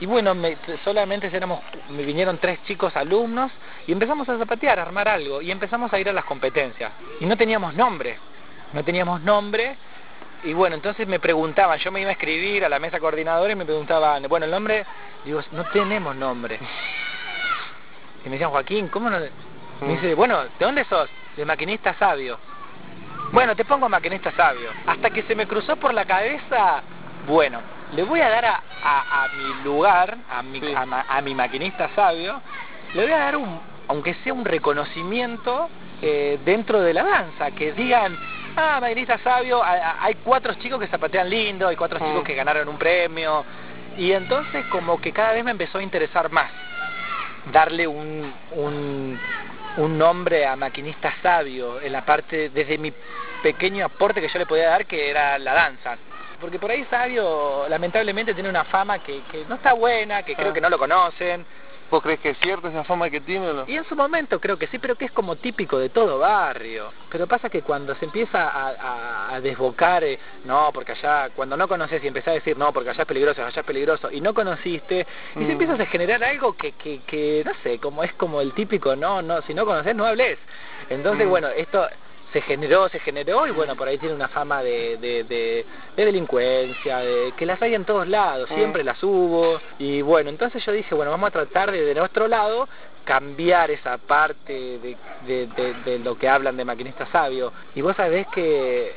Y bueno, solamente me vinieron 3 chicos alumnos y empezamos a zapatear, a armar algo y empezamos a ir a las competencias. Y no teníamos nombre, y bueno, entonces me preguntaban, yo me iba a escribir a la mesa coordinadora y me preguntaban, bueno, el nombre, digo, no tenemos nombre. Y me decían, Joaquín, ¿cómo no? Me dice, bueno, ¿de dónde sos? De Maquinista Sabio. Bueno, te pongo Maquinista Sabio. Hasta que se me cruzó por la cabeza, bueno, le voy a dar a mi lugar, a mi Maquinista Sabio, le voy a dar aunque sea un reconocimiento dentro de la danza, que digan, Maquinista Sabio, hay 4 chicos que zapatean lindo, hay 4 chicos que ganaron un premio, y entonces como que cada vez me empezó a interesar más darle un nombre a Maquinista Sabio en la parte, desde mi pequeño aporte que yo le podía dar, que era la danza. Porque por ahí Sabio lamentablemente tiene una fama que no está buena, que creo que no lo conocen. ¿Vos crees que es cierta esa fama que tiene o no? Y en su momento creo que sí, pero que es como típico de todo barrio. Pero pasa que cuando se empieza a desbocar, no, porque allá, cuando no conoces y empezás a decir, no, porque allá es peligroso, y no conociste, y se empieza a generar algo que no sé, como es como el típico, no, si no conoces no hables. Entonces, bueno, esto se generó, y bueno, por ahí tiene una fama de delincuencia, de que las hay en todos lados, siempre las hubo, y bueno, entonces yo dije, bueno, vamos a tratar de nuestro lado cambiar esa parte de lo que hablan de Maquinista Sabio. Y vos sabés que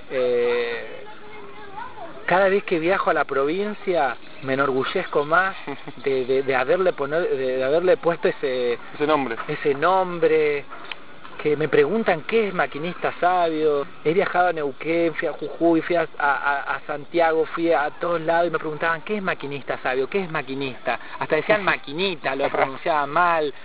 cada vez que viajo a la provincia me enorgullezco más de haberle puesto ese nombre, que me preguntan qué es Maquinista Sabio. He viajado a Neuquén, fui a Jujuy, fui a Santiago, fui a todos lados y me preguntaban qué es Maquinista Sabio, qué es maquinista. Hasta decían maquinita, lo pronunciaban mal.